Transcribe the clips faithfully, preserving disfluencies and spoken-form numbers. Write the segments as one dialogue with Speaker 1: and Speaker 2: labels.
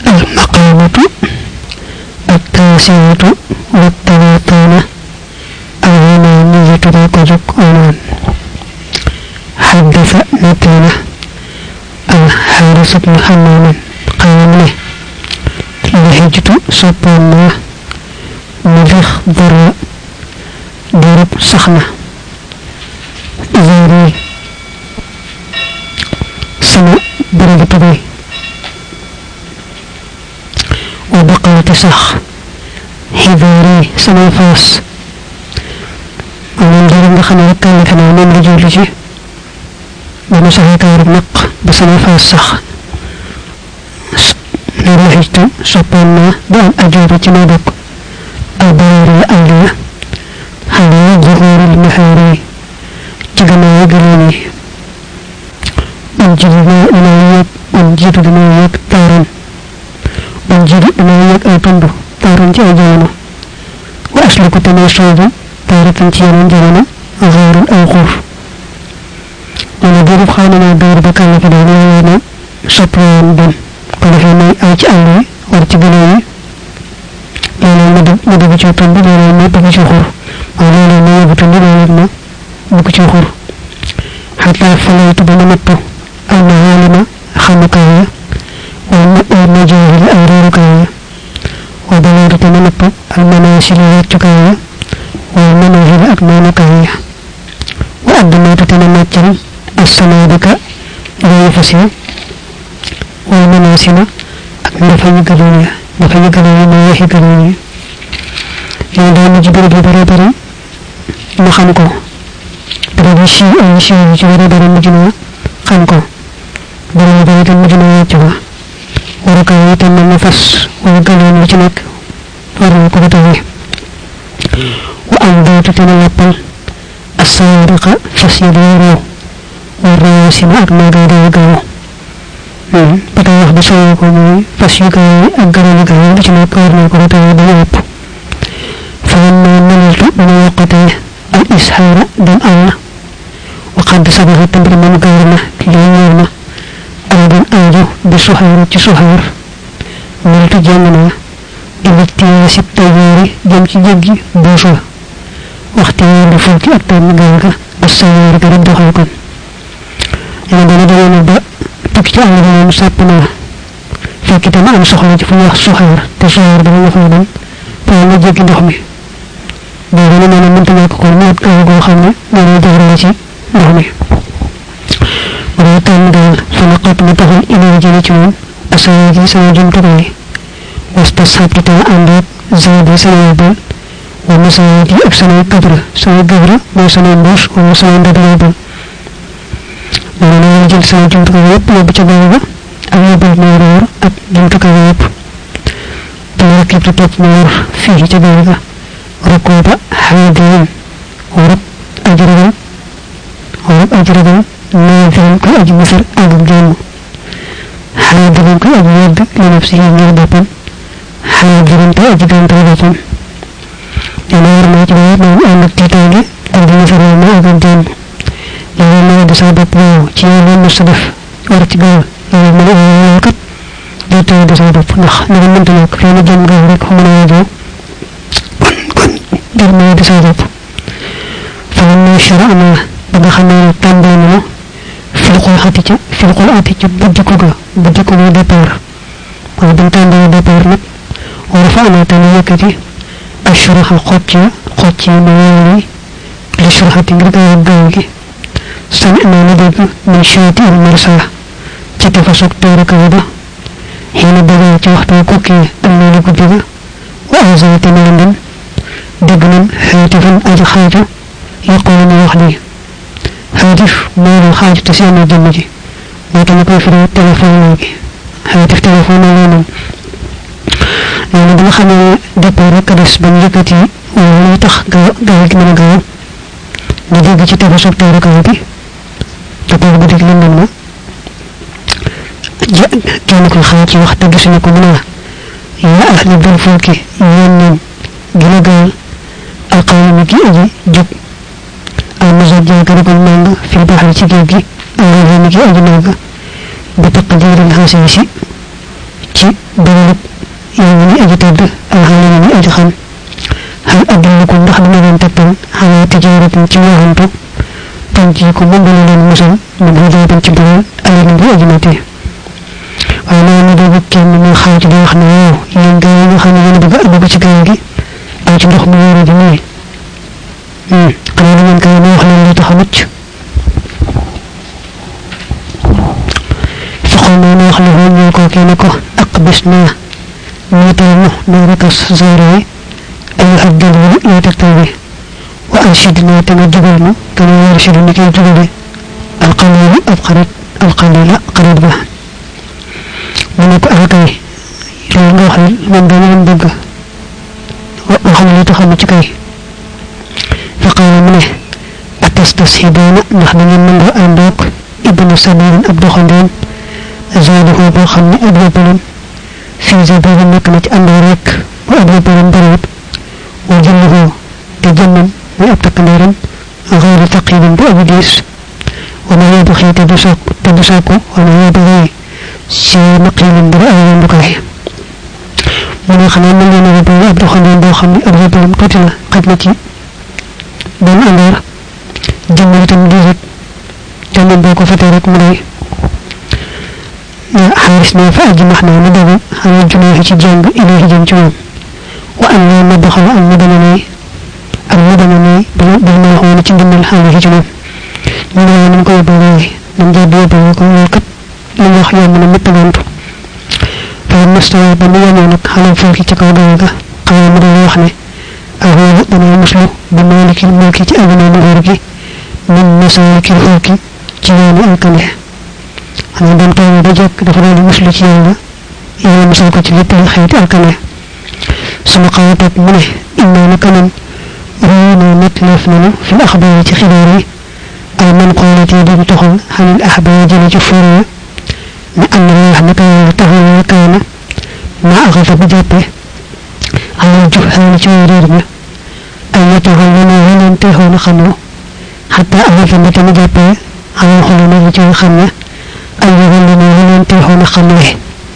Speaker 1: المقامة التاسعة والثلاثون اليمانية ريكوزك عنوان حدث نتينا الحارس بن حمام قال له لهجت سبحانه مذخ ضر ضرب سخنة زيري سنة برد بي وبقيت سخ حذاري سنة فاس ومن دار دخل ركان لكنا من رجول جي بمسحة كارب نق بسنة فاس سخ لرهجت سبحانه بأن أجوب جنابك البرار الأولية على ظهور المحاري جغنا يقلوني انجدنا إليك انجد إليك تارا انجد إليك أيضا تارا جاجانا وأسلك تناشوذا تارة تيانا جانا غير الأوخر ونبير خاننا بير بكالك دانا سبحان بن قال فيني أجعلني وارتبني loolu ma def ma def ci tan bi loolu ma def ci xor ma loolu ma yeb tan loolu ma bu ko ci xor hatta falaytu bi nattu al mahalima xamukaya wa ma ma jahil al rurukaya wa balaytu tan nattu al manasil wacukaya wa manahil ak manukaya wa adnatu tan nattal as sanadika lay fasi wa manasila ak ndafa ñu gëdënya dafa ñu gëna ñu waxi gëna ñu yow da ñu jibir bi bare bare mu xam ko bare bi ci ay ci ci bare bare mu jina xam ko bare bare tam mu jina ci wa wara ka yi tam na fas wala gëna ñu ci nek war na ko tawi wa am dawtu tan yappal as-sadiqa fasidiru wa rasima ak maga da gawo pada wax ba solo ko moy fas yu ko ak garal ko ñu ci nek war na ko taw ba yépp fa ñu mënaltu ñu waxate al ishara dal allah wa qad sabaha tamir man garna li ñorna adan aju bi suhayr ci suhayr mënaltu jangna ilati ci tayori jëm ci jéggi boso waxti ñu fulki ak tan ganga as-sayr ga rek doxal ko ñu dana dana ba tukki ci Allah moom sapp na fekk itam am soxla ci fu wax suxaar te suxaar dama wax na dem fa nga jéggi ndox mi bo dana mëna mënta ñak ko mu ak go xamne mo lay jëral ci ndox mi wala tan dal fanaqat ma taxal ina jëli ci mom asay gi sama jëm tukki wastasabtu ta andat zaidi sayyidan wa masayidi ak sama kabra sama gabra mo sama mbos wa sama ndadaba wala jël sama jumtukaay yépp yóbbu ca boobu ba ak yóbbal ma wóor ak jumtukaay yépp dama képp di topp ma wóor fii ca boobu ba rukkoo ba xaadin warab ajrabam warab ajrabam naadiram koy aji masar ak jàmm xaadiram koy aji yedd li nafsi yi ngir boppam xaadiram koy aji gàntal boppam dama war naa ci boobu moom ànd ak tiitaange ak di masar ma ak jàmm yow ma da sa bopp yow ci yow mo sa def war ci gaal yow ma yow kat do tay da sa bopp ndax ni nga mënta nak fi na jëm gaal rek mo na yow kon dir ma da sa bopp fa ni shara'na da nga xamé també na fi ko xati ci fi ko ati ci buddi ko ga buddi ko do départ ko da també départ nak wala fa na tan yëkëti ashraha xocci xocci ma yow li sharahati ngir gaal gi سمعنا ندب من شاطئ المرسى تتفسق تارك وضع حين بدأت وقت كوكي أنه لكبه وأعزلت نالا دقنا هاتفا أجخاجة يقول وحدي هاتف مال الخاجة تسيما جمجي لكن كيف التلفون لك هاتف تلفون لنا لأن دلخنا دبارة كدس بنجكتي وليتخ قاوك من قاو ندب تتفسق تارك وضع tapi bedik lendam na ja kenn ko xaar ci wax te gisuna ko mëna ya ahli bil fulki yeen gëna gal al qawmi ki aji juk al mazajja ka ko manga fi bahar ci geej gi al qawmi ki aji manga bi taqdir al hasisi ci dogalut yàlla ni aji tedd alxalim ni aji xam hal adullukum ndax dina leen tegtal xalaa tijaratin ci waxantu tanci ko mu dina leen musal min hadaabin ci mbugal alimin bu aji metti waaye loolu ñu dégg kenn muy xaw ci di wax ne waaw yéen gaa yi nga xam ne yéen bëgg a dugg ci gaal gi aw ci ndox mu wóore di nii xanaa da ngeen koy wax leen li tax a mucc faqul naa wax la woon ñoo ko kii ne ko ak bis naa niital nu noo rekas zaare yi ay ak dal yi yow tegtal bi wa anshid naa te nga jubal nu te nga yarshidu ni koy jubale alqalilu ab xarit alqalila xarit ba mu ne ko akay loolu nga wax man dama leen bëgg wax na li tax a mucc kay faqaala mu ne atastashiduuna ndax da ngeen nangoo àndoog ibnu sabiilin ab doxandéem zaadahu boo xam ne ab yóbbalam fii zabiili nekk na ci àndoo rek bu ab yóbbalam bariwut wa jëlluhu te jëmmam muy ab takkandeeram xayra taqilin bu abu diis wa ma yabxi te du sàkku te du sàkku wa ma yabxi si naqilin bu ay yombukaay mu ne xanaa mën ngeen a yóbbal ab doxandéem boo xam ne ab yóbbalam tuuti la xaj na ci benn àndoor jëmmal itam diisat te moom boo ko fatee rek mu day xaaris ne fa ajmax naa mu dogu xanaa junaaxi ci jàng ilayhi jëm ci moom wa an laa nadxala ak mu dama nay ak mu dama nay bil ma waxoon ci ndimbal xaalihi ci moom ñu ne waaye nañ ko yóbbal waaye nañ jàdd yóbbal ko loolu kat li nga wax yomb na mépp gantu fa mastawa ba mu yemoo nag xalal fooki ci kaw gaal ga xamal mu doon wax ne أهو دنا مسلو بمالك الملك أبناء الغرق من مسالك الفلك جيان الكنه أنا دم تاني دجاك دفرال مسلو جيانا إلى مسالك جلت الخيط الكنه سمقاتك منه إنا نكنن رونا نتلفنا في الأخبار خلالي المنقولة دم تخل عن الأحبار جل جفوريا لأن الله نكا تعالى كان ما أغفى بجابه على الجهال جواريرنا أن يتعلموا هل انتهوا خمو حتى أغفى متمجابه على الخلنا جو خمو أن يعلموا هل انتهوا خموه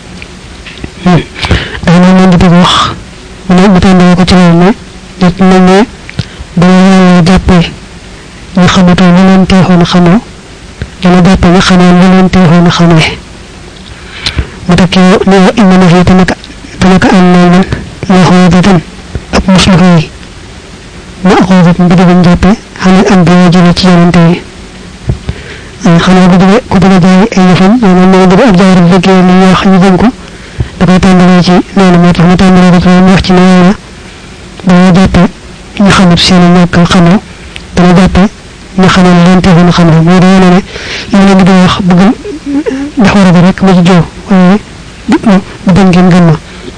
Speaker 1: أنا من بروح من المتنبه كتلنا نتمنى بلا جابه نخمتوا هل انتهوا خمو لما جابه نخمو هل انتهوا خموه متكي إنما هي تنك تنك أننا يهودة أب مسلمي مأخوذة بدون جابة عن الأنبياء جلتي ينتهي خلال بدو كبلا جاي أي فن أنا ما بدو أبدأ ربك اللي يخيبنكو بقيتان بلاجي نانا ما تحمتان بلاجي بلاجي نحكي نانا بلا جابة نخمر سينا ناك الخمر بلا جابة نخمر لنتهي نخمر ودوانا يولا بدو يخ بقل نحور بريك مججو بدن جن جنة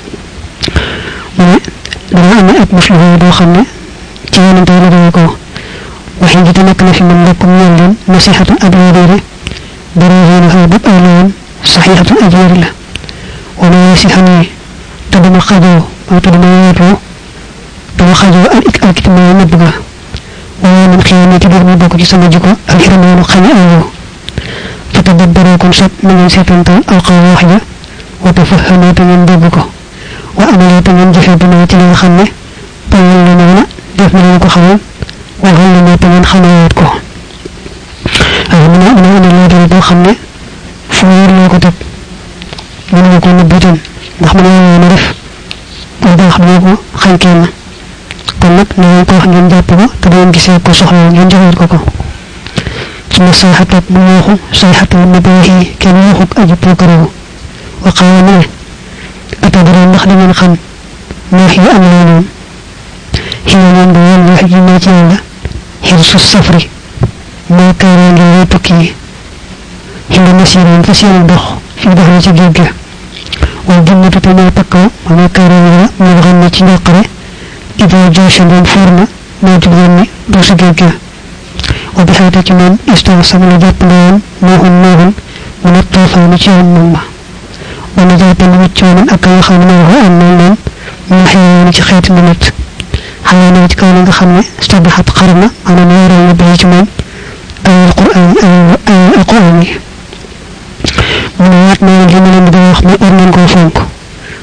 Speaker 1: dara am ak muslimu do xamne ci yonent yi la do ko waxi jitu nek na fi man lakum ñal leen nasihatu adwari darahina hadu aylan sahihatu ajir la wa ma yasihani tadama xajo wa tadama yato dama xajo al ik al kitma nabga wa min khiyamati bir mu bokku ci sama jiko al hirmanu xani ayo fatadabbaru kun sat min setantal al qawahja wa tafahhamu tan debbuko wa amale tan ngeen jëfé dina ci li nga xamné tayal na na def na ko xamal wa xal na tan ngeen xamaat ko ay mëna mëna na la do xamné fu wër la ko tek mëna ko na butan ndax mëna na def ko do xamné ko xañ kenn kon nak na ko wax ngeen japp ko te doon gisé ko soxla ngeen joxal ko ko ci nasihatu bu waxu sayhatu nabahi kenn waxuk aji pokaro wa qawmi أتدري نخل من خم ما هي أمانون هي من بيان واحد ما جاء حرص السفر ما كان يوتكي هي مسير فسير البخ في بحر جيجا والجنة تما تقوى وما كان من غنة نقرة إذا جاش من فرما ما تبغني روس جيجا وبحيث من استغسم لجبلان ما هم ما هم من الطوفان جاء من ونجات المتشون أكا يخمناه أننا من حيوان خيط منت حيوان كان خمنا استبحت قرنا على نار النبيجمان أي القرآن أي القرآن من وقتنا لمن بدأ يخمن أرنا القوفانك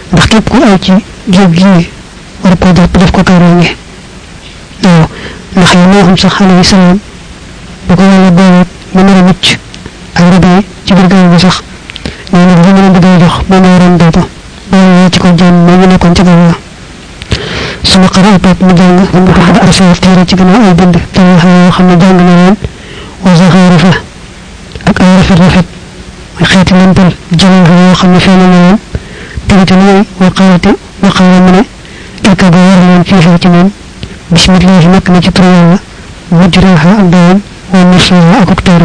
Speaker 1: ndax képp ku ay ci géej gi war ko jàpp def ko kaaraange waaw ndax yi moo xam sax alayhi salaam bu ko yàlla boole mu nar a mucc ak rab yi ci biir gaal bi sax nee na li mu leen bëgg a jox moom la waroon dootu boole ci ko jàmm moo ñu nekkoon ci gaal suma xara toog mu jàng mu ko xada arsa téere ci gannaaw ay bind te yoo xam ne jàng na leen wa zaxaarifa ak ay rafet rafet ay xeeti lëmpal jëlee yoo xam ne feeñal na leen تلك اليوم وقالت وقال من اركبوا ورمون فيها تمام بسم الله مكنا جتروا وجراها الدوام ونصرها أكتورا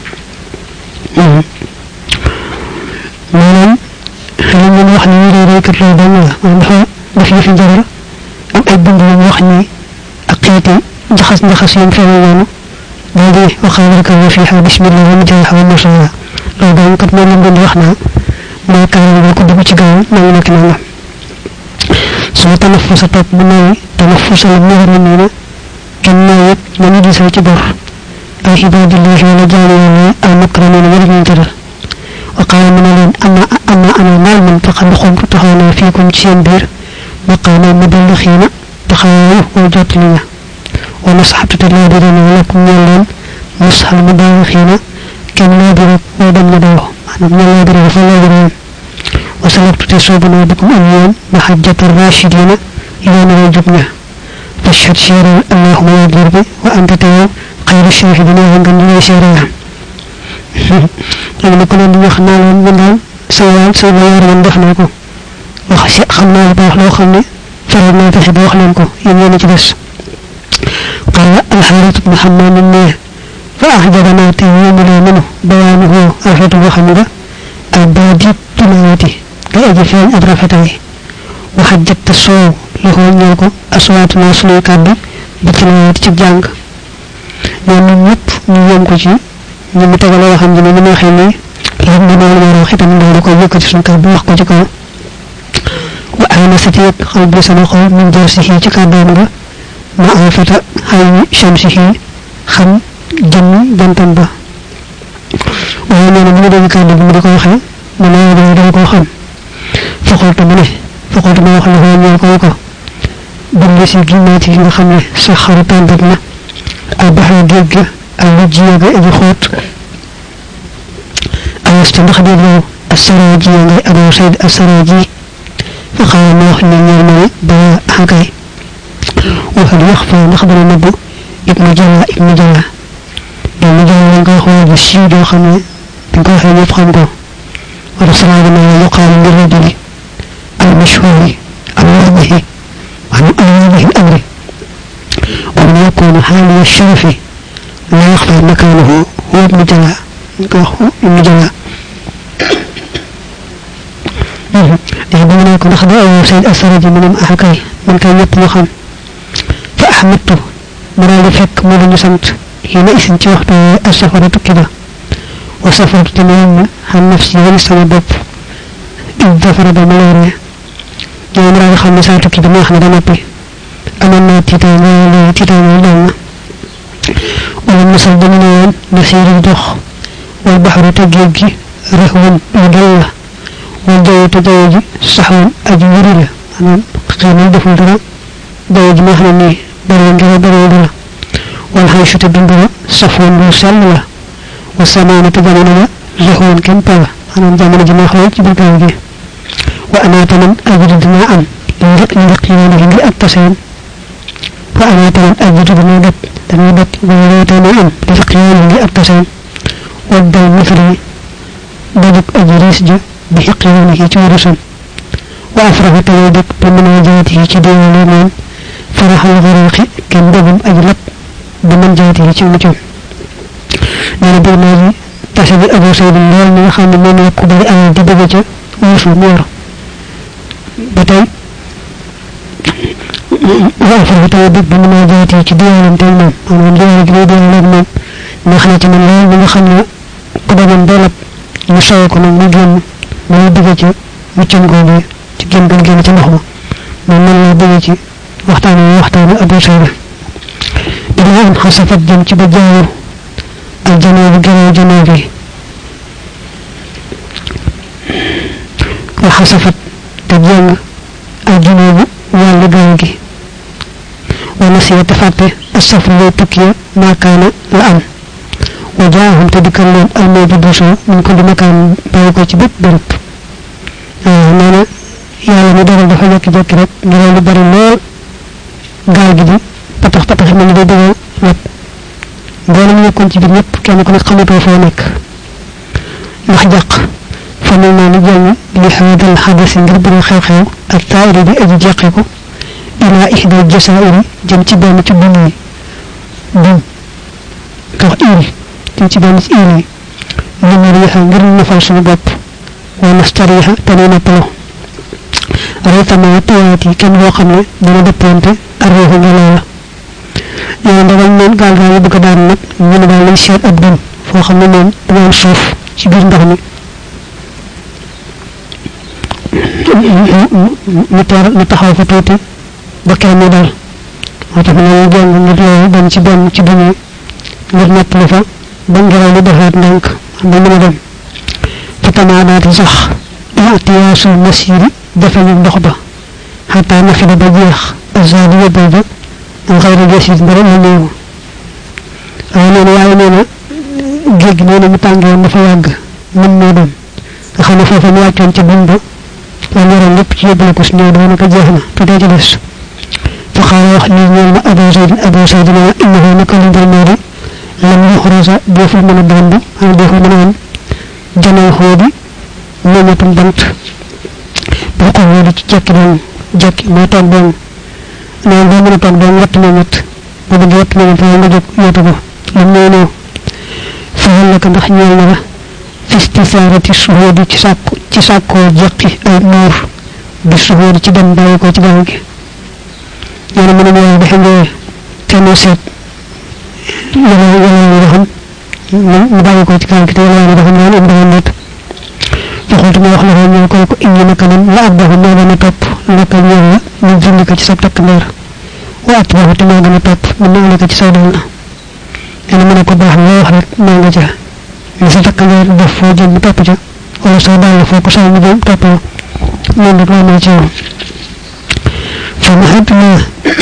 Speaker 1: مالان خلال من وحني يري ريك الرابانا وانها بفي في الجرة أم أبن من وحني أقيتي جخص جخص ينفعل وانا بعدي وقال اركبوا فيها بسم الله وجراها ونصرها رابان كتنا من وحنا ما كان يكون بمشجع ما يمكننا سو تنفس توك بناي تنفس المهر مننا كنا يك نمدي سوتي بور عباد الله ولا جاني المكرمين ورجل جرر وقال من لين أما أما أنا مال من فقد قمت تخانا فيكم شين بير وقال المبلغين تخانا وجات لنا ونصحت تلادرين ولكم يلين نصح المبلغين كم نادر ودم ندوه أنا من الله دري فلا وسلكت تصوبنا بكم أميان محجة الراشدين إلى نواجبنا فاشهد شيرا اللهم يدير بي وأنت تيو خير الشاهدين وانقل شيرا لما كنا نخنا لهم من دون سوال سوال من دفنكو وخشي خمنا يباح لو خمني فرنا تحب وخلنكو يمين جلس قال الحارث بن حمام النيه فأحجبنا تيوم لا منه بيانه أرفض وخمده البادي تناوتي كأجي فين أدرفتاي وحجت السوء له نيوكو أصوات ناسلي كابي بتناوتي تجانك يعني نيب نيوم كوشي نيم تغلو وخمجي نيم خيني لهم نمال مارو ختم دولكو يوكو جسن كابي وخكو جكو وأنا ستيك قلبي سنقو من جرسه جكابانغا معرفة هاي شمسه خم جن جنتن با waaye nee na mu ngi dégg kàddu bi mu di ko waxee mu ne yow dama koo xam foxoltu mu ne foxoltu ma wax la ko ñëw ko ko bind si ginnaati yi nga xam ne sa xaru tàndat na ak baxee géej ga ak lu jiya ga aji xóot ayasta ndax dégg yow asaraaji ya ngay aboo sayd asaraaji fa xaw ma wax ne ñëw ma ne ba xakay waxal wax fa ndax dana nëbbu ibnu jala ibnu jala dama jël lañ ko wax bu siiw doo xam ne dañ ko waxee ñëpp xam ko wala salaama na la yuqaal ngir rajuli al mashhuri al wadihi maanaam al wadihi al amri wa man yakunu xaaliya sharafi la yaxfa makaanahu huwa ibnu jala ñu ko wax ibnu jala day ba ne ko ndax da aw sayd asaraji mu ne ma kay man kay ñëpp ñu xam fa ahmadtu mu daal di fekk mu dañu sant هنا اسم تي وقت السفرة كده وسافرت تمام عن نفسي ولسه باب إذ ظفر بالملاريا جاء مرة خمسات كده ما احنا دمبي أنا ما تتابع تتابع لنا ولم نصل دمنا نسير الضخ والبحر تجيجي رهو مدلة والجو تجيجي صحو أجوري أنا قيمة دفن ترى جيجي ما احنا ني برين جرى برين جرى والحيش تدندنا صفون وسلوة والسمانة جمعنا زهون كمبا أنا جمعنا جمع خلوك بالكاوجي وأنا تمن أجد دماء لقيانا هنجي أبتسين وأنا تمن أجد دماء تنبت وأنا تمن لقيانا هنجي أبتسين والدو مثلي بدك أجريس جا بحقيانه جورسا وأفرغ تلودك بمناجاته كدين لمن فرح الغريق كندبم أجلب بمن جاته تشوجو نانا برنامج تاسبي ابو سيد الله ما خام من كبر ان دي بجا وفو مور بتاي وافر بتاي بمن جاته ci dialam tay mom amon dial gi dial nak mom na xana ci man lool nga xamne ko dagon dolap ñu saw ko nak mu genn mu bëgg ci muccum gogu ci genn gën genn ci ndox ma mom man la bëgg ci waxtaan waxtaan abu sayyid إلى أن خسفت جمت بجاور الجنوب جنوب جنوبي وخسفت te jeng ay junubu wàllu gaal gi wala siya tafatte asafru lay tukkiya maakaana la am wa jaahum te dikkal leen almawju duso min ko di makaan bàyyi ko ci bépp bërëb nee na yàlla mi dogal dafa jekki-jekki rek ngelaw lu bari lool gaal gi di patax patax mel ni day bëgg a lab mboolem nekkoon ci biir ñëpp kenn ku nekk xamatoo foo nekk ndax jàq fa nu naa ni jàng li xaadal xadasi ngir bëri xew-xew ak taayri bi aji jeqi ko ila ihda jasairi jëm ci benn ci dun yi dun tax il jëm ci benn ci il yi li nariixa ngir nafal suñu bopp wa nastariixa te nuy noppaloo raytama tawaat yi kenn boo xam ne dana dëppante arriixa ngelaw la yow ndagal neen gaal gaa yi bëgg daan nag ñu ne daal lay seet ab dun foo xam ne moom du am suuf ci biir ndox mi ñu teer ñu taxaw fa tuuti ba kenn ñu dal moo tax ñu jàng ngir loolu dem ci benn ci dun yi ngir noppali fa ba ngelaw li defaat ndànk ba mën a dem fa tamaadaati sax ihtiyaasul masiri dafa ñu ndox ba xataa nafida ba jeex azaadi yóbbal ba xayra jasid bara la néew waaye nee na waaye nee na géej gi nee na mu tàngewoon dafa yàgg mën moo dem nga xam ne foofu mu wàccoon ca bun ba la ñoroon lépp ci yóbbale ko su néew daanaka jeex na tuutee ci des fa xaala wax lii ñeel na abu zayd abu zayd ne innahu naka li ndal moo di lam yuxrasa deeful mën a bond xam deeful mën a am janay xoodi meññatum bant boo ko wóodi ci jekki doon jekki mooy toog doon nee boo mën a toog doon watt meññat boo bëgg watt meññat waaye nga jóg yootu ko lam ñëw ñëw fahal la ko ndax ñeel na la fistisaarati suhóodi ci sàkku ci sàkkoo jekki ay nuur bi suhóodi ci dem bàyyi ko ci gaal gi nee na mën a ñëw defe nga temoo seet yàlla yàlla nga xam mu bàyyi ko ci gaal gi te yàlla nga xam naan am dafa net waxultu ma wax la ko ñëw koy ko indi na kanam la ab dafa moo gën a topp naka ñëw la ñu jindi ko ci sa takk leer wa at boobu te moo gën a topp mu nangu ko ci saw dal na nee na mu ne ko baax nga wax rek maa nga ca li sa takk leer def foo jëm mu topp ca wala soo dal foo ko saw mu jëm topp la noonu rek laa mel ci yow fa ma xadd naa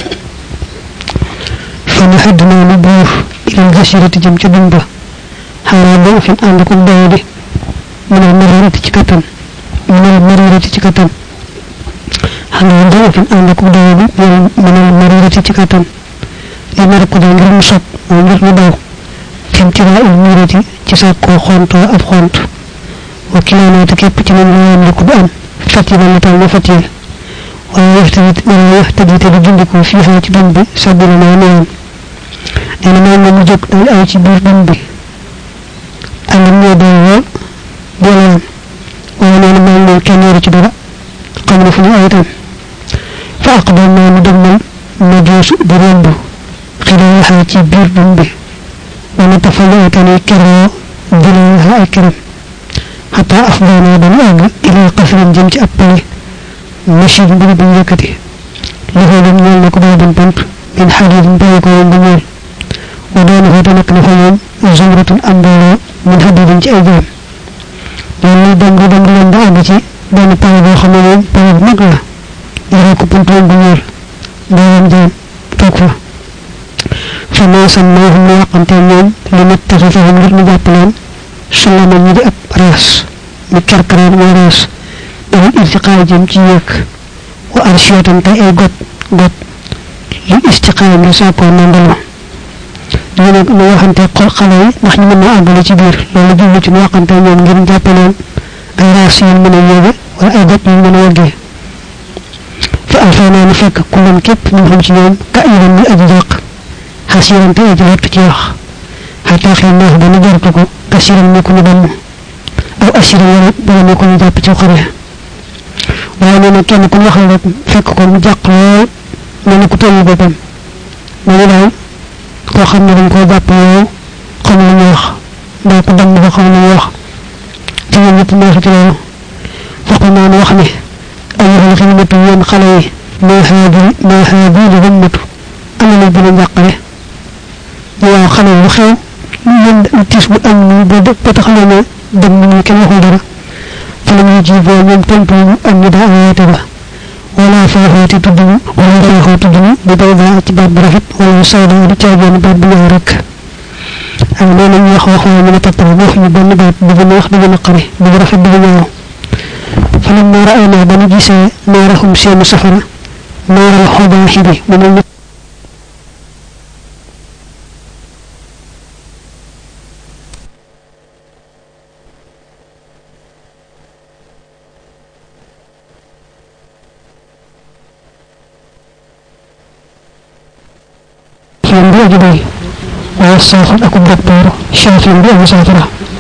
Speaker 1: fa ma xadd naa lu buur ilal jasirati jëm ci dun ba xaaraa boo fi ànd ko doy di minal marirati ci kattan minal marirati ci kattan xanaa boo fi ànd ko doy di minal marirati ci kattan li nar ko ngir mu sob mooy ngir mu daw fim ci waa il mirati ci sàkkoo xontoo ab xont wa kilaanaate képp ci man la yam ko du am fatila la tal na fatil waaye yaxtadit wala yaxtadite di jundikoo fii xaa ci dun bi sabila naa newoon nee na maa ngi mu jóg dal ay ci biir dun bi àndam ñoo doy lool boolewoon waaye nee na maa ngi kenn yoru ci dara xam ne fu ñu ay itam fa aqdam naa mu dëgmal ma joosu di romb xilaaxaa ci biir dun bi wana tafale tani keroo dilaaxa ay keram xataa afdaanaa ba mu àgg ilaa qasrin jëm ci ab pale machine mbiri bu ñu yëkkati loxoo dem ñeel na ko boobu pant min xadidin bàyyi ko woon bu ñeel wa doona fa te nekk na fa moom zumratun am mbooloo min xadidin ci ay jaam ñoom ñuy dem di dem di leen ba àgg ci benn pale boo xam ne moom pale bu mag la yore ko punt woon bu ñeel mbooloom jaam toog fa fa maasan maahum mu yàqante ñoom li mat taxisahum ngir ñu jàpp leen sulaman ñi di ab raas mi kerkaraan mooy raas ilal irtiqaa jëm ci yéeg wa arshiyatan tey ay got got li istiqaa ngir sàkkoo nandaloo ñu ne ñu waxante xol xale yi ndax ñu mën na àggale ci biir loolu jublu ci ñu waxante ñoom ngir jàppe leen ay raas yu mën a yéege wala ay got yu mën a yeggee fa alfaanaa ni fekk ku leen képp ñu xam ci ñoom ka ilan ñu aji jàq xasiran te aji wattu ci wax xataa xëy neex ba ñu jartu ko kasiran ne ko ñu damm aw asiran wala bala ne ko ñu jàpp ci xare waaye nee na kenn ku ñu waxal rek fekk ko mu jàq lool mel ni ku tollu boppam mel ni daal koo xam ne dañ koo jàpp lool xam lu ñu wax mbaa ko damm ba xam lu ñu wax ci ñoom ñëpp neex ci loolu faqul naa wax ne ayyuhal xilmatu yéen xale yi maa haadi maa haadi li himmatu ana la gën a njàqare waaw xale lu xew ñun tiis bu am ni ba ba tax leen dem ni kenn waxul dara fa ولم يجيبوا من تنبوا النداء ويتبع ولا فاهوت تدنو ولا فاهوت تدنو ببيضاء باب برفت ولا سوداء لتاجين باب بيارك ak lolu ñu wax wax ñu tatal wax ñu ben baat bu ñu wax dina naqari bu rafet bu ñaaw fa lam ma ra'ayna ba ñu gisee naarahum seen safara naaral xudahibi mu ñu جدي والصافر أكو دكتور شافي بي مسافرة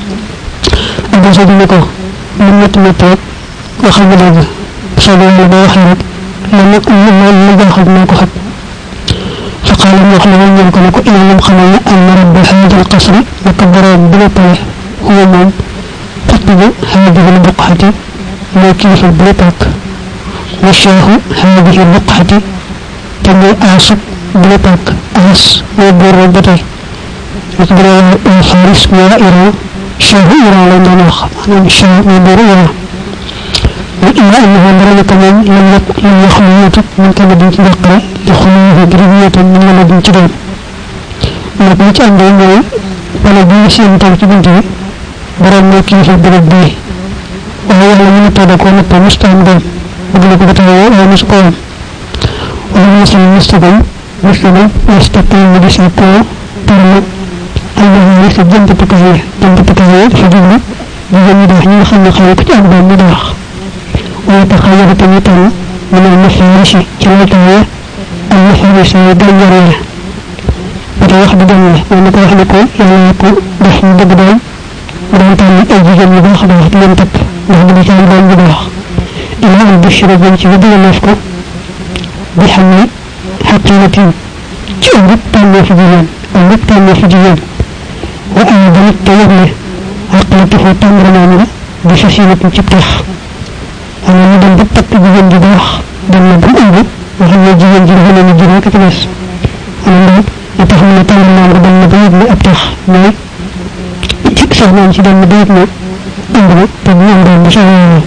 Speaker 1: أبو سيد نكو من نتمتك وخل بلاد صلى الله عليه وسلم لما لما جاخذ ماكو حد فقال الله لمن يمكن لكم إن لم خلنا أن رب هذا القصر وكبر بلطه هو من قطب هذه البقعة لكن في البلطك وشاه هذه البقعة تبي أعصب بلطك أس وبر بطي يقدر الفارس وإيران شاه إيران لندنخ أنا شاه وبر إيران وإلا أنه مرة كمان لم لم يخلوه من كلمة بقرة يخلوه جريمة من لمدين تدين ونقلت أن دين ولا بيسي أن تركبين دي برمو كيف البلد دي وهو لمن تدكون التمستان دين وقلت بطوة ونسقون ومن يسلم المستقيم مسلم يستقيم بسيطة ترمى أنه يسجد جنب تكذير جنب تكذير فجنب بجنب داحين خلق خلقت أبدا مداخ ويتخيل تميتا من المفارش كالتالية المفارش يدنجرها وتوحد دنيا ونتوحدكو يلاكو دحن دقدان ودانتان أجيجا مداخ باخت لنتك نحن بكان دان مداخ إلا أن بشر بنت ودي نفكو بحمل حقيقة جأرد تاني في جيان أرد تاني في جيان وأعدلت تيغلي عقلته تامر نامنا بفسيلة تبتخ أنا مدن بطك جيان جداخ دم نبو أبو وحنا جيان جرهنا من جرهنا كتبس أنا مدن يتحمل تامر نامنا دم نبو يبني أبتخ ماي سهنا انشي دم نبو يبني أمبرو تبني أمبرو بشغلنا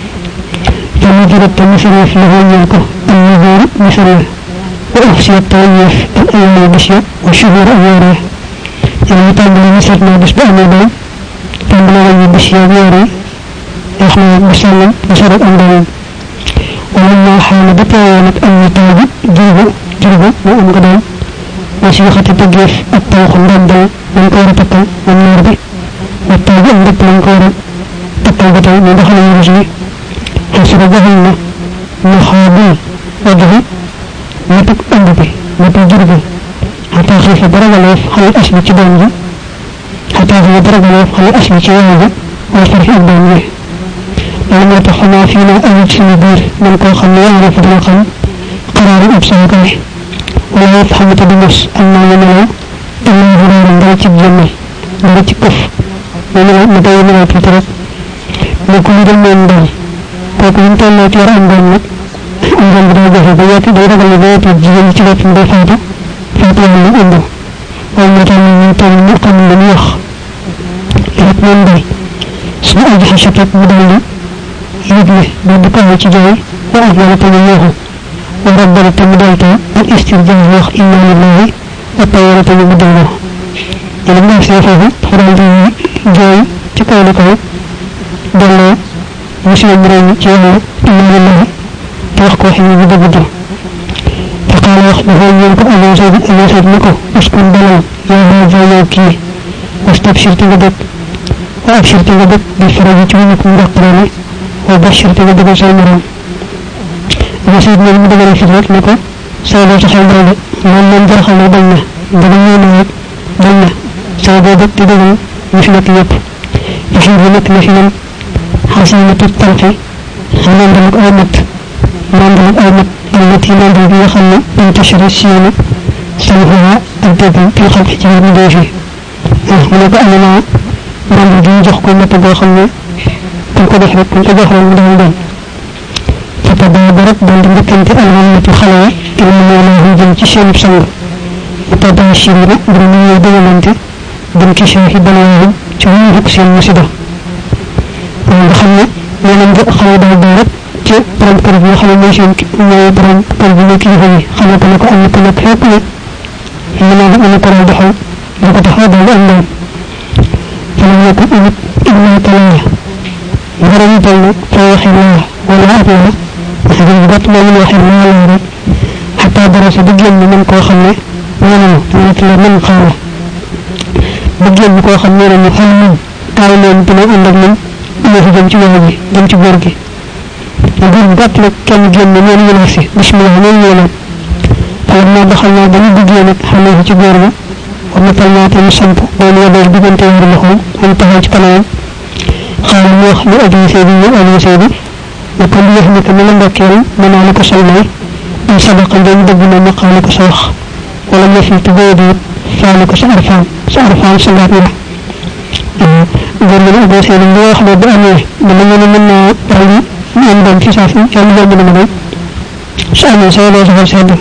Speaker 1: فمجرد تمسرف له يلكو النظور مسرف وأحسي الطويف الأيام البشية وشهور أياره يعني تنبلي مسرنا بس بأمي بان تنبلي غير بشية غيري إحنا مسلم مسرد أمبرين ولما حال بطايانة النتاج جيبه جيبه وأمقدام وسيخة تجيف الطوخ مدندل من كورة تقل والنار بي والتاج أمدت من كورة تقل بطاي من دخل يرجي حسر جهلنا مخابي وجهي نتك أمبي نتك جربي حتى خيف درجة ليف خلي أسمي تدانجي حتى خيف درجة ليف خلي أسمي تدانجي ويفرح أبدانجي لما تخنا فينا أجد سنبير من كو خلي يعرف دلقا قرار أبساقه ولا يفهم تدمس أنه يمنع إلا هرار درجة الجمل درجة كف ومن مدين من الفترة لكل دلمان دل وكنت الله ترى أنجلنا أنجل بداية هدايات دورة الغاية الجيل تلات من دفاته فاتوا من أنه والمتن من تنمو قم من يخ لأتمن دي سوء أجح شكت مدالي يدله ببقاء تجاي وأجل تنميه وربنا تمدالتا الاسترجاع يخ إلا لله والطيارة يمداله إلى سيفه فرال دي جاي تقولكو دلو مسلم رأي جاء إلا لله توقع حين بدبده فقال يخبه ينكو أبو زيد أبو زيد لكو اسكن بلو يا هذا يوكي واستبشر تغدك وأبشر تغدك بالفرج تونك مدقراني وبشر تغدك سيمرا أبو زيد من المدبر الفرج لكو سيدو تخيل بلو من من درخل بلنا بلنا نوك بلنا سيدو دك تدغل مثلك يب يحيب لك مثلا حسنة التلقي هنندلك أمت نندلك أمت التي نندلك يخلي انتشر السيانة سيفها الدبن في خلق جهاز دوشي هناك أمنا نندلك يجحكم متداخلنا كنت دحرك كنت دحر المدهن فتبادرت بندلك انت الغمة خلوة إلى مولاه جنتشان بسنة وتباشرين برمية دولنت بنكشاه بلوهم تهيه كسي المسيدة nga xamne ñeneen nga xaw daal do rek ci borom kër bi xam ne seen mooy borom kër bi nekk yi xamal ko ne ko am na ko nekk fépp ne ñu ne ñu ko doon doxal ñu ko taxaw daal am doon fa la ñu ko init inna talaya ngara ñu toll fa waxi la wala ak la wax dëgg bat mo ñu waxi la la rek hatta dara sa digeen ni man ko xamne ñene ñu ci la man xala digeen ko xamne ñu xal ñu taw leen dina and ak ñun ñu fi jëm ci wax bi jëm ci góor gi góor gat la kenn génn ñeen ñu ci bismillah ñu ñu la fa ma doxal na dañu digeen ak xamne ci góor ba wala tal na tan samp do ñu do digënté ñu loxo ñu taxaw ci kanam xal ñu wax ñu aji seedi ñu aji seedi na ko li wax ni la ndokkel mëna la ko solay in sabaqa dañ dëgg na ma xal ko sa wax wala ñu fi tugodi faale ko sa arfan sa arfan sa ngat la góor ñu do seedi ñu wax do bu amé dama ñu mëna rali ñu dem ci safi ci ñu dem na sa ñu sa do sa sedd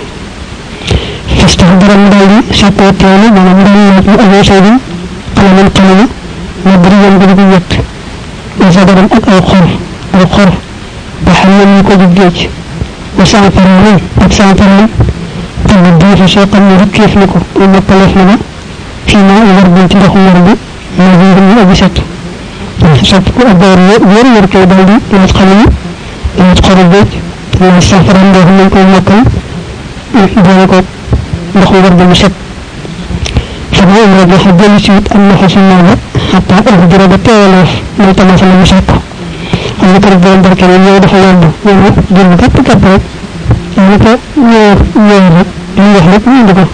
Speaker 1: فاستخبر المدعي ساقو تاني من المدعي أبو سيد قال من قلنا مدريا بالبيت وزدرا أو خرف أو خرف بحلم يكون الجيج وسافرني أتسافرني تبدي في شيقا مركيف لكو وما طلف لنا فيما يغرب انتدخ يرد نذير من أبي ست ساتكو أدار ير يركو دالي يمتقلني يمتقل البيت ويستغفرن لهم من كل مكان يحبونكو ndax war bu set sama umra bi xadal ci am na xassina ba hatta ak dara ba teewal mo tam fa mu sakku am ko do barke ñu dafa yand ñu jëm kat kat rek ñu ko ñu ñu ñu wax rek ñu ko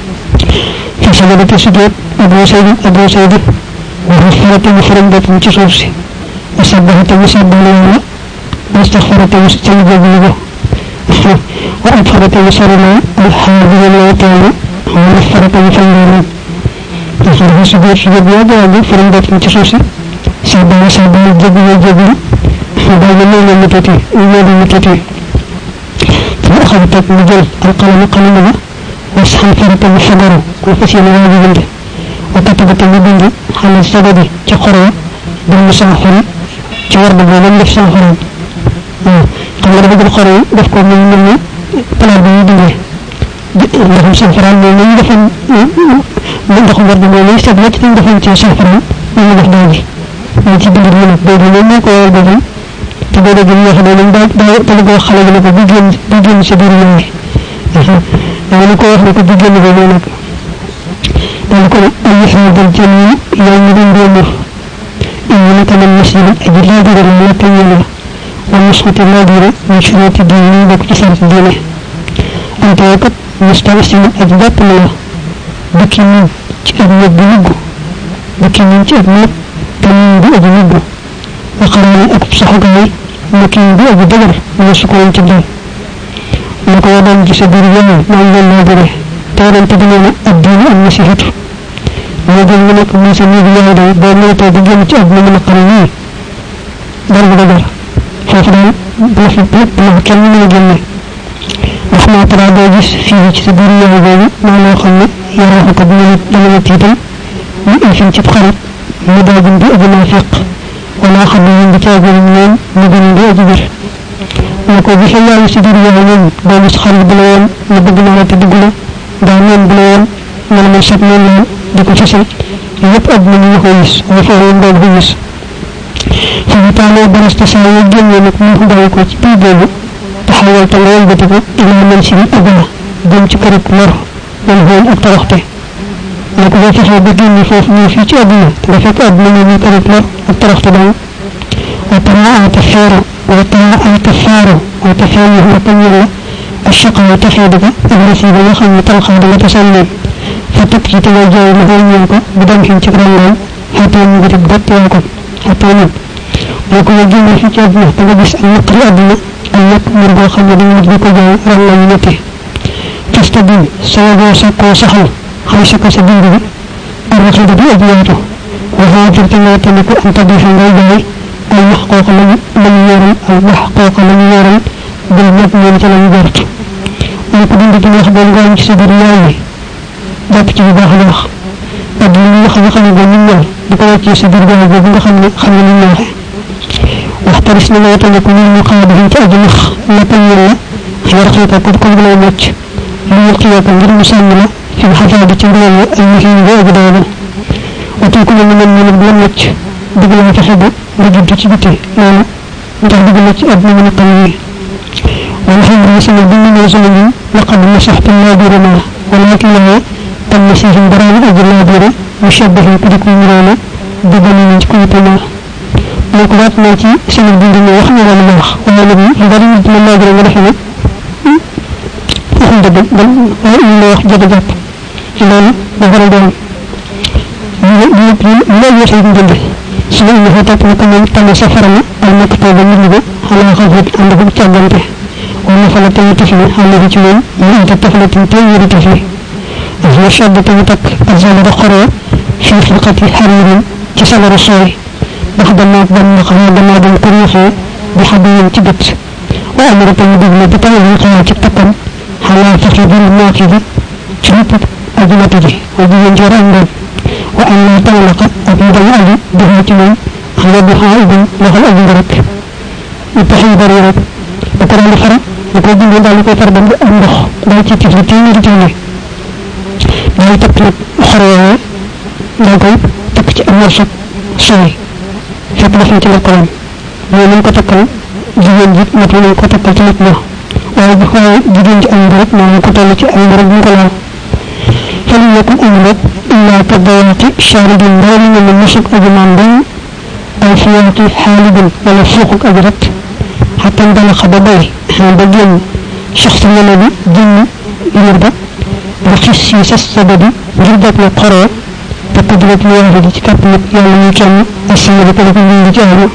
Speaker 1: ci sama da ci do abu sayyid abu sayyid wa farata mu faram dat ci suuf si wasabbaha mu sabbana wastaghfarata mu ci jëglu وأدخلت بصرنا الحاضر الوطن ونفرت بفنجانا تخرج سبيل سبيل بيادة وقف فرندت من تسوسي سابع سابع الجبل الجبل وبعد الليل المتتي الليل المتتي فأخذت مجل القلم قلمها واستنفرت بالشجر وفسيل هذه بنده وكتبت ببنده على السبب تقرأ بالمسافر تورد بلن لفسافر xam nga dafa gën xoro def ko ñu ñu plan bi ñu dindé dafa safaral mo ñu defal ñu ndox ngor mo ñu sét ci ñu defal ci safaral ñu def daaji ñu ci bindu ñu nak do ñu ko wal do te do do ñu xamé ñu da da da go xalé ñu ko bu gën bu gën ci biir ñu ñu ko wax ko bu gën ko ñu nak dañ ko ay xéu dal ci ñu yow ñu do ñu ñu ko man masjid aji la do ñu ko ñu ومسخط المادرة من شروط الدين بكتسان الدين أنت وقت مستوسم أجداد الله بكمين تأبنى بنقو بكمين تأبنى تمين بأجنقو وقراني أكب صحقه بكمين بأجدار من السكون تبدأ وقوانا جسدير يمين معنا المادرة تارا تبنينا الدين النسيحة ونجل منك من سميه الله بأمنا تبنينا تأبنى من القراني ضرب ضرب ففضل بلف بلف بلف كلمة من الجنة رحمة الله بيجس فيه تسبير يهودي ما لا خلنا يراه قبل لما تيتم يمكن تبخل مداد بأجل فق ولا خلنا بتاج من مدن بأجبر وكو بح الله يسبير يهودي بيجس خالد بلوان نبغنا على تدقله دامين بلوان من من شبنا دكو تسل يبقى من يهويس وفعلين بيجس فبتالي برست ساوي جنة نكمه دايكو تبيدو تحاول تلوين بتكو إلى منسي أبنا دم تكرك مر من هون أبترخته لكو ذاتي حابة جنة فوف نيفيك أبنا تلفك أبنا من يكرك مر أبترخته داو وطراء تفيرو وطراء تفارو وتفايه وطنيلا الشقا وتفيدك أبرسي بيخن وطلقا وتسلم فتبكي تواجه مهون يوكو بدم حين تكرم حتى نغتب دات حتى نغتب وكو يجينا في جابنا تغبس أن نقرأ أبنا أن نكمل بوخم يدين مدبكو جاو رلا ينته تستبين سوى ساقو سحل حيثك سبين به الرقيد بأبياته وهاجر تناتنكو أن تضيفا غيبه المحقوق لم يرم المحقوق لم يرم بالمبنى لم يرد وكو دين دين يخبر غاين كسبر ياوي دابتي بباح الوخ أدلني يخبر خلق من نار بكواتي سبر غاين ببن خمنا خمنا من نار واحترس من يتلك من مقابله تأجنخ لكن يلا يرخيك كل كل لا ماتش ليلقيك غير مساملة في الحفاظة تنبيل المهين بأجداده وتكون من من البلمج بقول تحب بجد تجبتي لا لا بقول أبني من القلبي والحمد لله الدين وزمني لقد مسحت النادر ما ولكن له تم مسيح برام أجل النادر مشبه كدكم مرانا بقول من كويتنا لقد ماتي سنة الدين وحنا ولا مخ ولا نبي لقد من النادر ونحن waxul deug dal ñu lay wax jëg japp ci loolu dafa la doon ñu ñu ñu lay wax ñu jënd ci ñu fa top ko ñu tan safara na al nak to ba ñu ko xala xafat and ko ciagante wala fa la tay tafi xala ci moom ñu ta tafi tan tay yiri tafi dafa shad tan tak azal da xoro fi xilqati harir ci sabar soy wax da nak ban xam da ma dem ko waxé bi xabiyin ci gëtt wa amara tan deglu bi tan ñu xala ci takam على فخذ الناقض شرط أجمته وجين جراندا وأن لا تعلق أبيض الأجل بهاتمين على بحائد لغل أجندرك وتحي بريرك وكرم الفرق وكرم ذلك فردا بأمرخ لا تتفتين رجاني لا تبتلك أخرى لا قيب تكتي أمرشك شوي فتلفين تلقون ومن كتكل جيين جيت مطلين كتكل تلقنا waaye bu xawee jigéen ci am rek moo ko toll ci ay rek ñu ko laal fal yakun am rek illa kadawati sharidin dawli min mushuk ajman bin ay fiyati halidin wala fuquk ajrat hatta ndal khaba bay ba genn shakhs la bi genn yurda ba xissi sa sababi jurdat na qoro te qudrat ni wahid ci kap nit yalla ñu kenn asama ko ko ñu ci alu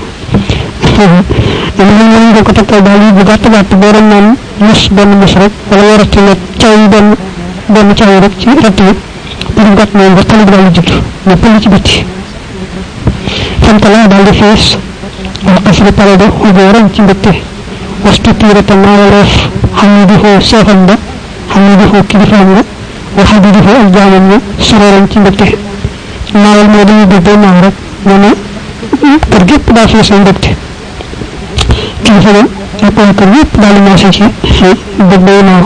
Speaker 1: ñu ñu ko takkal dal bu gatt gatt borom non mos ben mos rek wala warati la ciaw ben ben ciaw rek ci rat yi bu gat mo ba xali dal jitu ñu pel ci biti fantala dal di fess wa qasri parade hujuran ci mbette wastatira tamalaf hamiduhu sahanda hamiduhu kilifanga wa hadiduhu aljaman sororan ci mbette nawal mo dañu bëgg na rek ñu ne kër gep da fess mbette kilifa la ko ko yépp dal ma ci ci bëgg na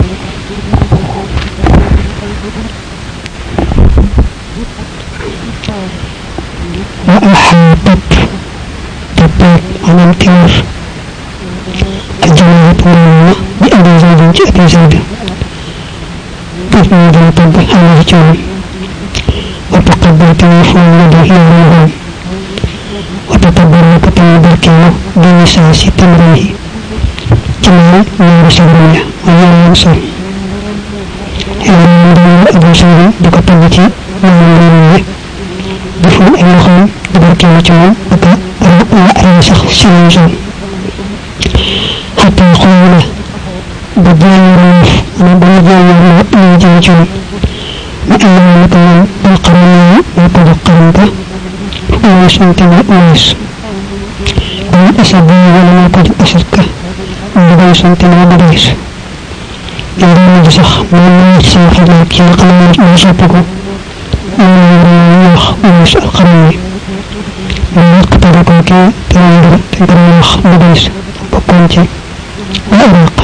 Speaker 1: wa ahabat tabbat anam timur ajamaat na bi andi zaydin ci abi zayd kaf ni dina tab ala ci moom wa taqabbal telefon la do yalla وتتبرك تنبركينه بنساس تمره كما نور سبرية ويوم ينصر إلى من أبو سوري بكتبتي من المنوية بفهم أيضاً ببركينة جمال بكا أرأي شخص سنوزا حتى يقولون بديان يرمف وبديان يرمف إنجي جمال ما أيضاً لكم بالقرنية وقد قرنك ويسنك بالأنس ومن أسبه ولم يكن أسرك ويسنك بالبريس إذا نجسخ من نجسخ لك يقل نجسبك ومن يرميخ ويسأل قرني ومن يقتلك كي تنظر تنظر بديس بكونت وأراق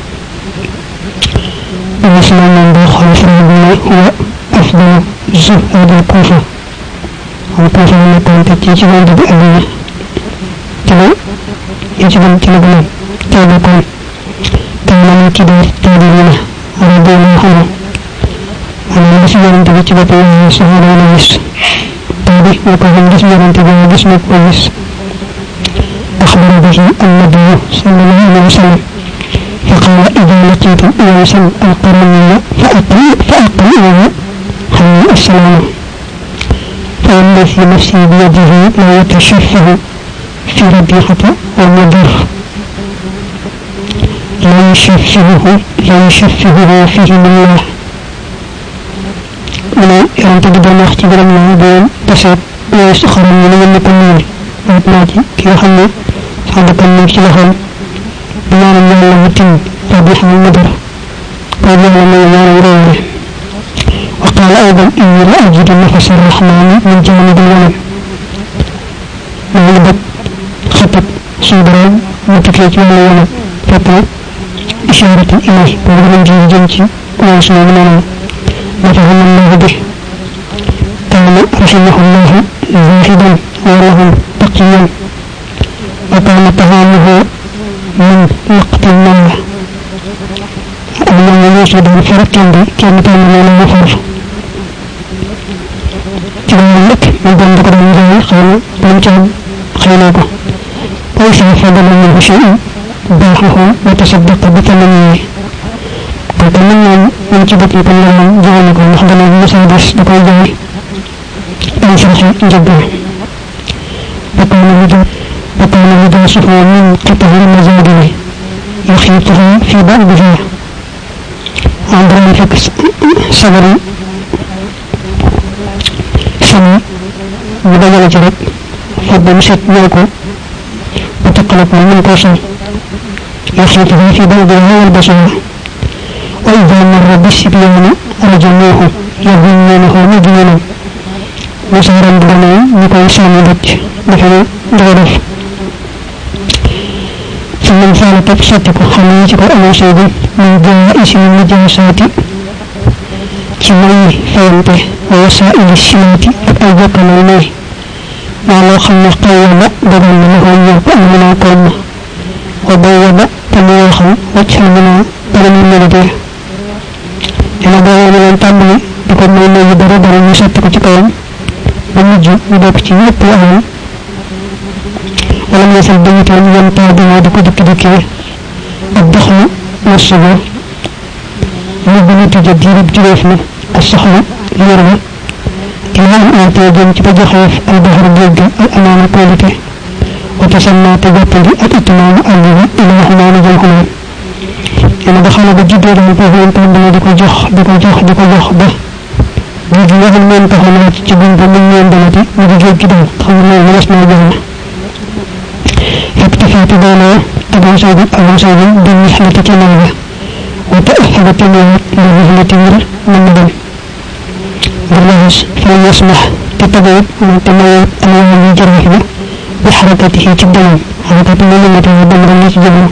Speaker 1: ومسلم من دخل فرد هو أفضل زهد الكوفة وكيف نكون تجيبون بأمنا تلو يجبن تلبنا تلبكم كما نكدر تلبنا ربنا حنا أنا نسيان تجيب بأمنا سهل ونس تابي وكهم نسيان تجيب باسمك ونس أخبر به النبي صلى الله عليه وسلم فقال إذا لقيتم أناسا القرنية فأقرئوه حي السلام فالذي نفسي بيده لا يتشفه في ربيعة والنذر لا يشفهه لا يشفهه فيه من الله أنا ينتقد أن أختبر الله بين تسد ويستخر من من المكمل ويتناتي كي يخلي فعندك النفس لهم بيان الله المتن ربيعة والنذر قال الله من يمان وروه وقال أيضا إني لا أجد نفس الرحمن من جانب الولد وعيبت خطب سودران متكيت من الولد فترة إشارة إليه ورغم جنجي واسمه منه نفهم الله به كان رحمه الله زاهدا وله تقيا وكان طعامه من وقت النار أولا يوجد الفرق عندي كان تعمل له فرق جمال لك من دون ذكر من ذلك قال لم تعم خيلاقه ليس فضل منه شيء باحه وتصدق بثمنه فكمن من جبت يكون لهم جعلك محضن المسادس لكي جاي أنشرح جدا وكان مجد وكان مجاسه من قطع المزاجل يخيطه في بعضها عند رمفك صبري سمي بدل جرد فبمسك نوكو وتقلق من كوشن يخيطه في بعضها والبصرة وإذا مر بالسبيان رجموه يظنونه مجنونا وصار بدنا نكون سامدت بحر دغرف ثم فعل تبسطك خليجك أنا سيدي من جائس النجاسات كمي فينته ووسائل السمات أبقى الماء وعلى خلق قيب بدل منه يقأمنا قوم وبيض تميخا وجهنا برمي ملده إلى بيان من تبني بكم من يدرى برمي ساتك تكون بمجي بدأتي يبقى ولم يزل بيتا ينتهي ودك دك دك الدخل والصبر مبنى تجدير بجريفنا الصحن يروى إلى أن أعطيهم تبجخف البحر جيد الأمان قولته وتسمى تجدد الإتمام أنه إلى حمان جنكنا إن دخل بجدير مبهو أنت بنا دك جخ دك جخ دك جخ به بيجي يهل من تهلات جبن بمن يندلتي بيجي كده خمنا ونسنا جهنا فاكتفيت بانا أبو سعيد أبو سعيد بالنحلة كناية وتأهبت اليوم لرهلة من مدن بالناس فلن يسمح تتبعد من تميز أمام الجراحة بحركته جدا حركة ملمة ودمر الناس جبنا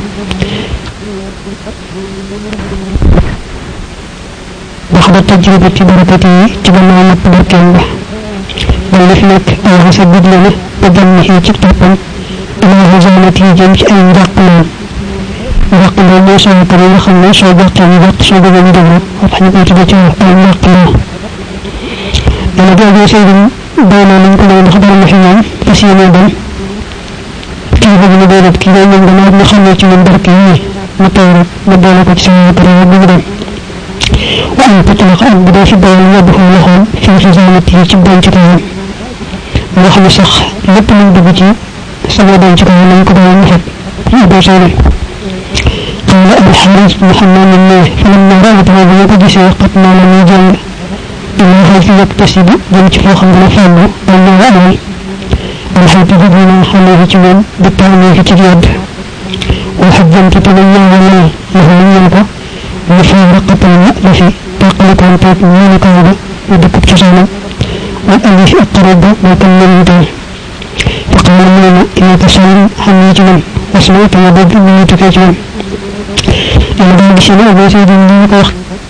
Speaker 1: بعد التجربة بركته جبنا مقبر كامل والنحلة أو حسب لنا بدمه جبتا إلى هزانته جمش أي رقم رقم الناس وطريق خمس وباقي وقت صدق من دولة وطحن قلت بجاه أي رقم إلى جاء سيد بانا من كل نخبر المحيان تسيني بل كيف من دولة كيف من دولة نخلت من بركه مطارب مدولة تسيني طريق بغدا وأن تطلق أن بدا في بيان يده لهم في خزانته جبا جدا ونحن سخ لب من ببجي سبب جدا من كبير المحب أبو سعيد قال الحارث محمد الله فلما رأت هذا يقدس وقتنا لم يجل إلا حيث يكتسب جمج فوخا بلفانه والله أعلم الحيث جبنا حليه جمال بالتعميه جريد وحجم تتبين ولا له ينقى وفارقة المألف تقلق عن تأمين قوله ودكب جسانا والألف أقرب وكمل دين فقال لنا إنك سلم حميجنا وسمعت يبدو من تكجنا إلى بعد سنة أبو سيد الله قوخ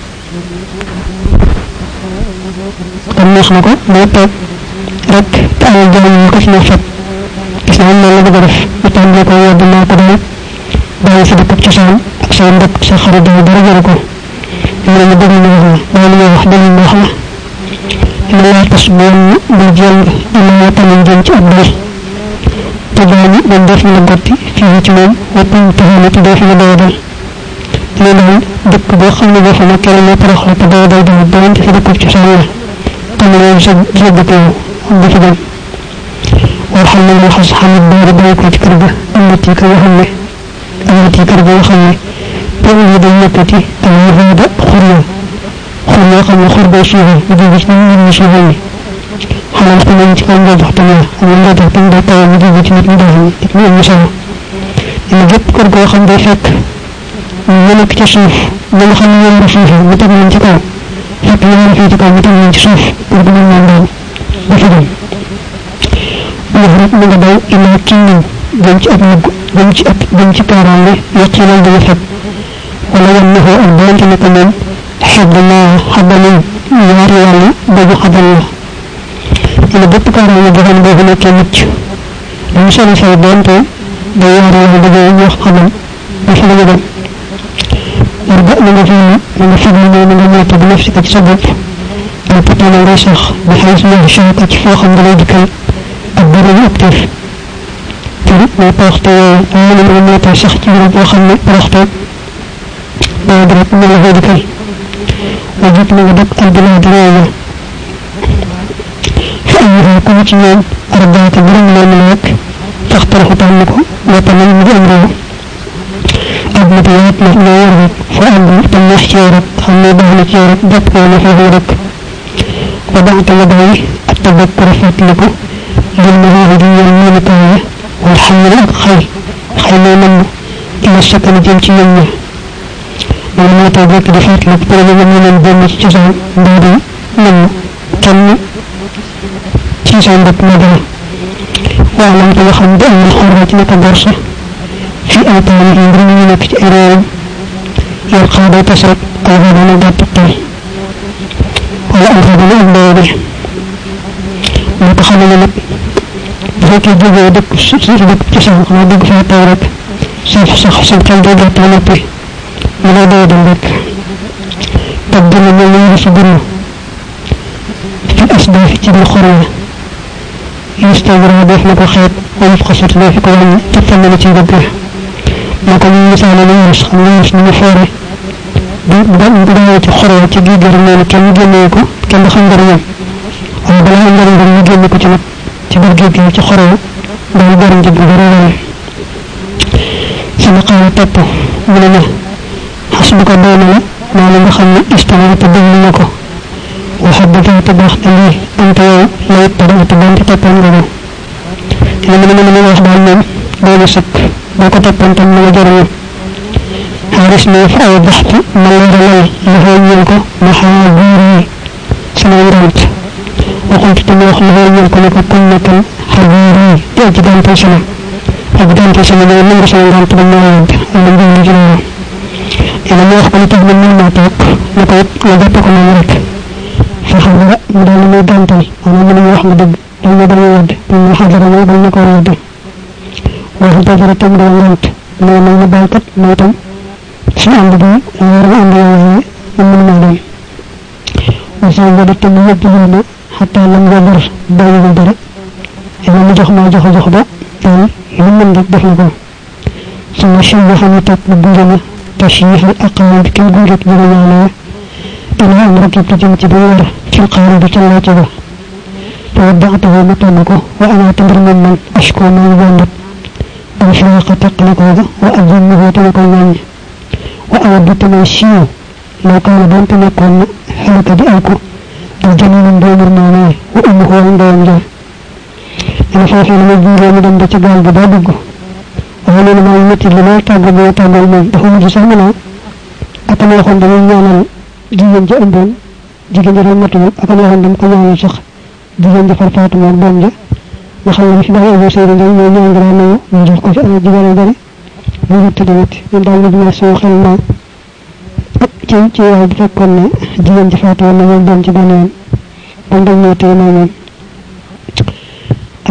Speaker 1: قد نخلق بيطب رك تعالى الجمال وكفنا فت إسلام الله لبغرف وتعمل قوية بالله قدنا باي سبكب جسان أكسان دك سخر دي درجة لكو إلا مدن الله وعلي وحد الله إلا الله تصبون بالجنب إلا يتمن جنج أبلي تجاني من دفن لبغتي فيه جمال وطن تهاني تدفن بودل لأنه دك بوخم دفن كلمة رخلة بودل بودل تسبكب جسان تمن يمسد جدكو بفضل وارحل الله حس حمد بار بيك وتكربه أمتي كوهمه أمتي كربه وخمه بأول يديكتي الوهود خريا خريا قم خربه شيئا بديجنا من شيئا حلال قلنا انتقام جاد حتنا أولا جاد حتنا داتا بديجنا مدهن اتنين المساء إن جد كربه وخم بيفك من اكتشف من خم يوم فيه متى انتقام فك يوم فيه انتقام متى انتشف قربنا من الله بفضل ويهرب من الضوء إلى كنن جنج أبنك jëm ci ëpp jëm ci kaaraange yaqinal dana fekk wala yannahu ak doonte ne ko moom xaddalaa xaddalin ñaari yàlla daju xaddal la ila bépp kaaraange boo xam ne boo fi nekkee mucc dañu sori say doonte day yaari yàlla dajoo ñu wax xaddal ba fi la ñu dem warga na nga fi na nga fig ñëw na nga moytu bi nafsi ka ci sa bopp al patana ngay sax bi xay si wax shaka ci foo xam ne lay dikkal ak bëri ak teef turi mooy poroxte yooyu mu ne nga moytu sax ci biir boo xam ne poroxte boo dara mu la fay dikkal wa jot na nga dëkk al bilaa di réew fa ayyuha ku ci ñoom ardaaka gërëm leen rek tax taraxu tànn ko wata nañ mu di am réew adna bi yaat na loo yor rek fa ànd te neex ci yow rek xam ne baax na ci yow rek jàpp ko na foofu rek wa daxte nga bàyyi ak tabakkur fàttaliku lil mawaahidi di ñeel mënukaay wal xamil ak xay xay lay namm ila sakkani jëm ci ñoom ña loolu moo tax bokk di fàttaliku pour nga ñu leen génn ci cosaan mbaa di namm kenn ci sa mbokk ma dara waaw lam te nga xam ne am na xorra ci naka gor sa fi awtaani yi ngir ñu nekk ci ay réewam yor xaw day tas rek aw xadana gàtt xel wala aw xadana ak doye bi moo ko xamale nag bu fekkee jógee dëkk su su dëkk ci sax xanaa dëgg faa taw rek sa sax sa xel day gàtt ba noppi mu lay doye dem rek tag dina mel ni su gënn fi asdaafi ci biir xor ya yustagraa def na ko xeet wala xasat doo fi ko wàññi toppal na ci dëgg moo ko ñu misaale ni yus xam nga yus ni mu foore bu bu dawee ci xoroo ci gii gër noonu kenn génnee ko kenn xam njëriñam waaye balaa am njëriñ ñu génne ko ci nag ci biir géej gi ci xoroo day jëriñ ci bu bëri waaye sama xaw topp mu ne na xas bu ko doy na la maa la nga xam ne istana te déglu na ko waxa ba tey te baax na lii ante yow lay tada te donte toppoon nga ko te mu ne ma wax daal moom doy na sëkk boo ko toppoon tam na nga jëriñu xaaris ne fa ay baxtu ma leeralal loxoo ñeel ko maxaa buur yi sama ngant waxul te mu wax loxoo ñeel ko ne ko kun nekkal xabuur yi di aji gantal sama aji gantal sama ñëw nangu sama ngant ba moo yedd wala njëriñ ci loolu yàlla mu wax ko ne tëj na mën naa toog ne ko it nga jàpp ko noonu rek fa xam nga mu daal muy gantal maanaam mu ne wax nga dëgg dal na dañu wedd ñu ne xadara mooy dal na ko wedd wax dajara tam doo ngant mais nag ma baal kat mooy tam suñu ànd bi war na ànd yow mu mën naa dem wasa wada tam yëpp na xataa lam nga bar bàyyiwul dara yàlla mu jox maa jox jox ba daal lu mën rek def na ko sama chef yoo xam ne topp bu gunge na tashyiix al aqaam bi kenn gunge ak jóge ñaanee ila am rakib te jëm ci bi war fil xaari bi ca laa ca ba te waddaatahu ma tànn ko wa ana te mbir moom man ashko maa ngi jàndat al firaqa teqalikoo ga wa ajjannahu te ma koy ñaañ wa awaddu te may siiw loo kaana doonte nekkoon na xalaka di alku al janiinam doomur noonee wa ummuhu wa ndeyam ja ina foofee la ma jungee mu dem ba ca gaal bi daa dugg waaye nee na maa ngi métti li lool tàgg bi ma tàggal moom dafa mujj sax mu naa ak ma waxoon dañuy ñaanal jigéen ja ëmboon jigéen ja doon matuwul ak ma waxoon dama ko ñaanal sax jigéen ja farfaatu moom doom ja nga xam ne fi bàyyi Abu Seydi ngay ñëw ñaan dara nañu ñu jox ko fi ay jigéen yu bari ñu wut tamit ñun daal ñu dina sama xel naa ci ci waaye bu fekkoon ne jigéen ji faatu woon na moom doom ci benn yoon kon dañ ñëw téye naa moom